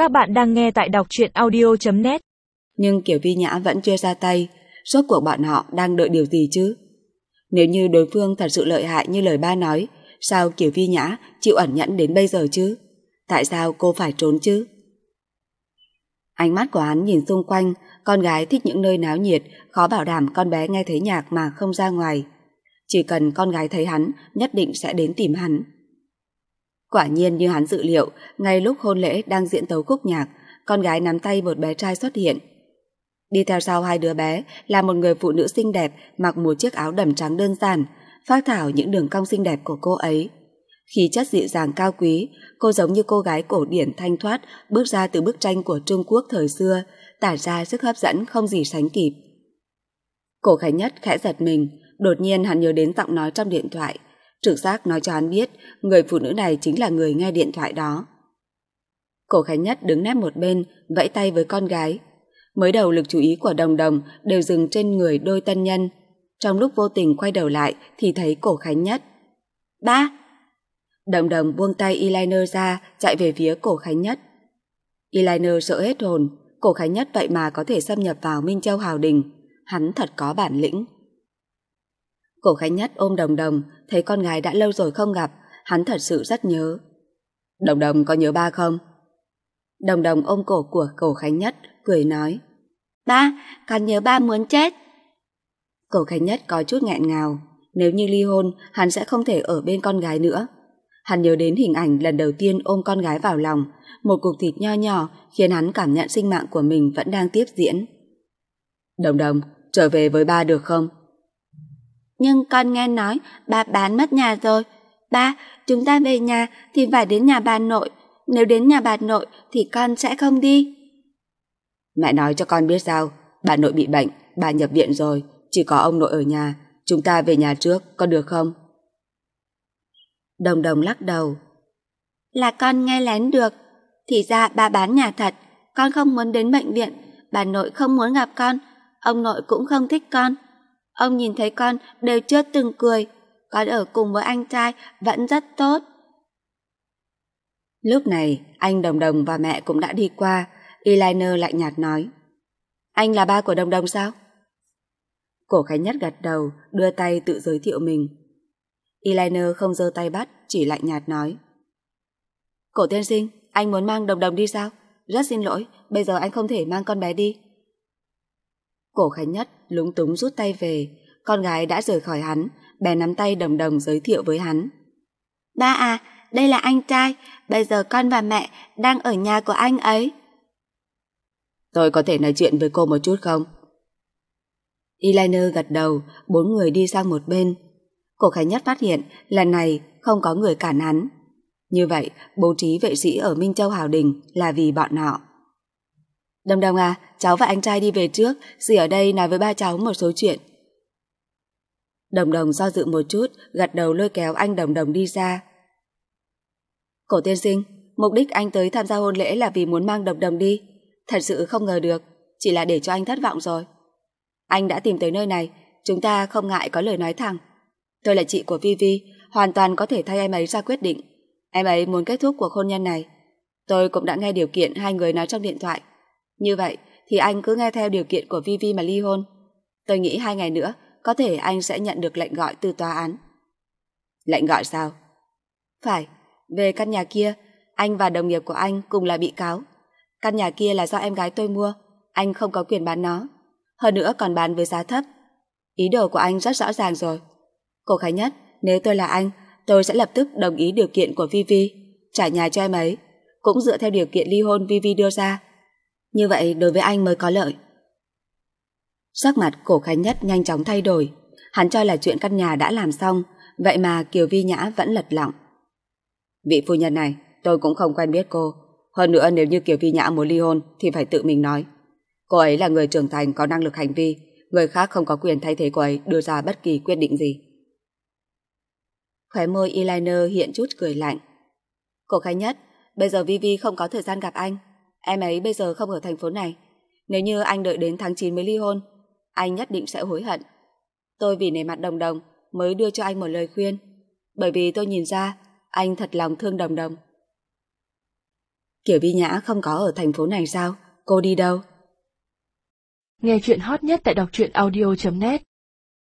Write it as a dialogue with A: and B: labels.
A: Các bạn đang nghe tại đọc truyện audio.net.
B: Nhưng Kiều Vi Nhã vẫn chưa ra tay. Rốt cuộc bọn họ đang đợi điều gì chứ? Nếu như đối phương thật sự lợi hại như lời ba nói, sao Kiều Vi Nhã chịu ẩn nhẫn đến bây giờ chứ? Tại sao cô phải trốn chứ? Ánh mắt của hắn nhìn xung quanh. Con gái thích những nơi náo nhiệt, khó bảo đảm con bé nghe thấy nhạc mà không ra ngoài. Chỉ cần con gái thấy hắn, nhất định sẽ đến tìm hắn. Quả nhiên như hắn dự liệu, ngay lúc hôn lễ đang diễn tấu khúc nhạc, con gái nắm tay một bé trai xuất hiện. Đi theo sau hai đứa bé là một người phụ nữ xinh đẹp mặc một chiếc áo đầm trắng đơn giản, phác thảo những đường cong xinh đẹp của cô ấy. Khí chất dịu dàng cao quý, cô giống như cô gái cổ điển thanh thoát bước ra từ bức tranh của Trung Quốc thời xưa, tản ra sức hấp dẫn không gì sánh kịp. Cổ Khánh Nhất khẽ giật mình, đột nhiên hắn nhớ đến giọng nói trong điện thoại. Trực giác nói cho hắn biết người phụ nữ này chính là người nghe điện thoại đó. Cổ Khánh Nhất đứng nép một bên, vẫy tay với con gái. Mới đầu lực chú ý của Đồng Đồng đều dừng trên người đôi tân nhân. Trong lúc vô tình quay đầu lại thì thấy Cổ Khánh Nhất. Ba! Đồng Đồng buông tay eyeliner ra, chạy về phía Cổ Khánh Nhất. Eyeliner sợ hết hồn, Cổ Khánh Nhất vậy mà có thể xâm nhập vào Minh Châu Hào Đình. Hắn thật có bản lĩnh. Cổ Khánh Nhất ôm Đồng Đồng, thấy con gái đã lâu rồi không gặp, hắn thật sự rất nhớ. Đồng Đồng có nhớ ba không? Đồng Đồng ôm cổ của Cổ Khánh Nhất, cười nói. Ba, con nhớ ba muốn chết. Cổ Khánh Nhất có chút nghẹn ngào, nếu như ly hôn, hắn sẽ không thể ở bên con gái nữa. Hắn nhớ đến hình ảnh lần đầu tiên ôm con gái vào lòng, một cục thịt nho nhỏ khiến hắn cảm nhận sinh mạng của mình vẫn đang tiếp diễn. Đồng Đồng, trở về với ba được không? Nhưng con nghe nói ba bán mất nhà rồi. Ba, chúng ta về nhà thì phải đến nhà bà nội. Nếu đến nhà bà nội thì con sẽ không đi. Mẹ nói cho con biết sao? Bà nội bị bệnh, bà nhập viện rồi, chỉ có ông nội ở nhà. Chúng ta về nhà trước, có được không? Đồng Đồng lắc đầu. Là con nghe lén được. Thì ra ba bán nhà thật. Con không muốn đến bệnh viện. Bà nội không muốn gặp con. Ông nội cũng không thích con. Ông nhìn thấy con đều chưa từng cười. Con ở cùng với anh trai vẫn rất tốt. Lúc này anh Đồng Đồng và mẹ cũng đã đi qua. Eyeliner lạnh nhạt nói. Anh là ba của Đồng Đồng sao? Cổ Khánh Nhất gật đầu, đưa tay tự giới thiệu mình. Eyeliner không giơ tay bắt, chỉ lạnh nhạt nói. Cổ tiên sinh, anh muốn mang Đồng Đồng đi sao? Rất xin lỗi, bây giờ anh không thể mang con bé đi. Cổ Khánh Nhất lúng túng rút tay về. Con gái đã rời khỏi hắn, bèn nắm tay Đồng Đồng giới thiệu với hắn. Ba à, đây là anh trai. Bây giờ con và mẹ đang ở nhà của anh ấy. Tôi có thể nói chuyện với cô một chút không? Eyeliner gật đầu, bốn người đi sang một bên. Cổ Khánh Nhất phát hiện lần này không có người cản hắn. Như vậy, bố trí vệ sĩ ở Minh Châu Hào Đình là vì bọn họ. Đồng Đồng à, cháu và anh trai đi về trước, dì ở đây nói với ba cháu một số chuyện. Đồng Đồng do dự một chút, gật đầu lôi kéo anh Đồng Đồng đi ra. Cổ tiên sinh, mục đích anh tới tham gia hôn lễ là vì muốn mang Đồng Đồng đi. Thật sự không ngờ được, chỉ là để cho anh thất vọng rồi. Anh đã tìm tới nơi này, chúng ta không ngại có lời nói thẳng. Tôi là chị của Vivi, hoàn toàn có thể thay em ấy ra quyết định. Em ấy muốn kết thúc cuộc hôn nhân này. Tôi cũng đã nghe điều kiện hai người nói trong điện thoại. Như vậy thì anh cứ nghe theo điều kiện của Vivi mà ly hôn. Tôi nghĩ 2 ngày nữa có thể anh sẽ nhận được lệnh gọi từ tòa án. Lệnh gọi sao? Phải, về căn nhà kia, anh và đồng nghiệp của anh cùng là bị cáo. Căn nhà kia là do em gái tôi mua, anh không có quyền bán nó. Hơn nữa còn bán với giá thấp. Ý đồ của anh rất rõ ràng rồi. Cổ Khánh Nhất, nếu tôi là anh, tôi sẽ lập tức đồng ý điều kiện của Vivi, trả nhà cho em ấy, cũng dựa theo điều kiện ly hôn Vivi đưa ra. Như vậy đối với anh mới có lợi. Sắc mặt Cổ Khánh Nhất nhanh chóng thay đổi. Hắn cho là chuyện căn nhà đã làm xong, vậy mà Kiều Vi Nhã vẫn lật lọng. Vị phu nhân này, tôi cũng không quen biết cô. Hơn nữa nếu như Kiều Vi Nhã muốn ly hôn thì phải tự mình nói. Cô ấy là người trưởng thành có năng lực hành vi, người khác không có quyền thay thế cô ấy đưa ra bất kỳ quyết định gì. Khóe môi eyeliner hiện chút cười lạnh. Cổ Khánh Nhất, bây giờ Vivi không có thời gian gặp anh. Em ấy bây giờ không ở thành phố này. Nếu như anh đợi đến tháng 9 mới ly hôn, anh nhất định sẽ hối hận. Tôi vì nể mặt Đồng Đồng mới đưa cho anh một lời khuyên. Bởi vì tôi nhìn ra anh thật lòng thương Đồng Đồng. Kiều Vi Nhã không có ở thành phố này sao? Cô đi đâu?
A: Nghe chuyện hot nhất tại đọc truyện audio.net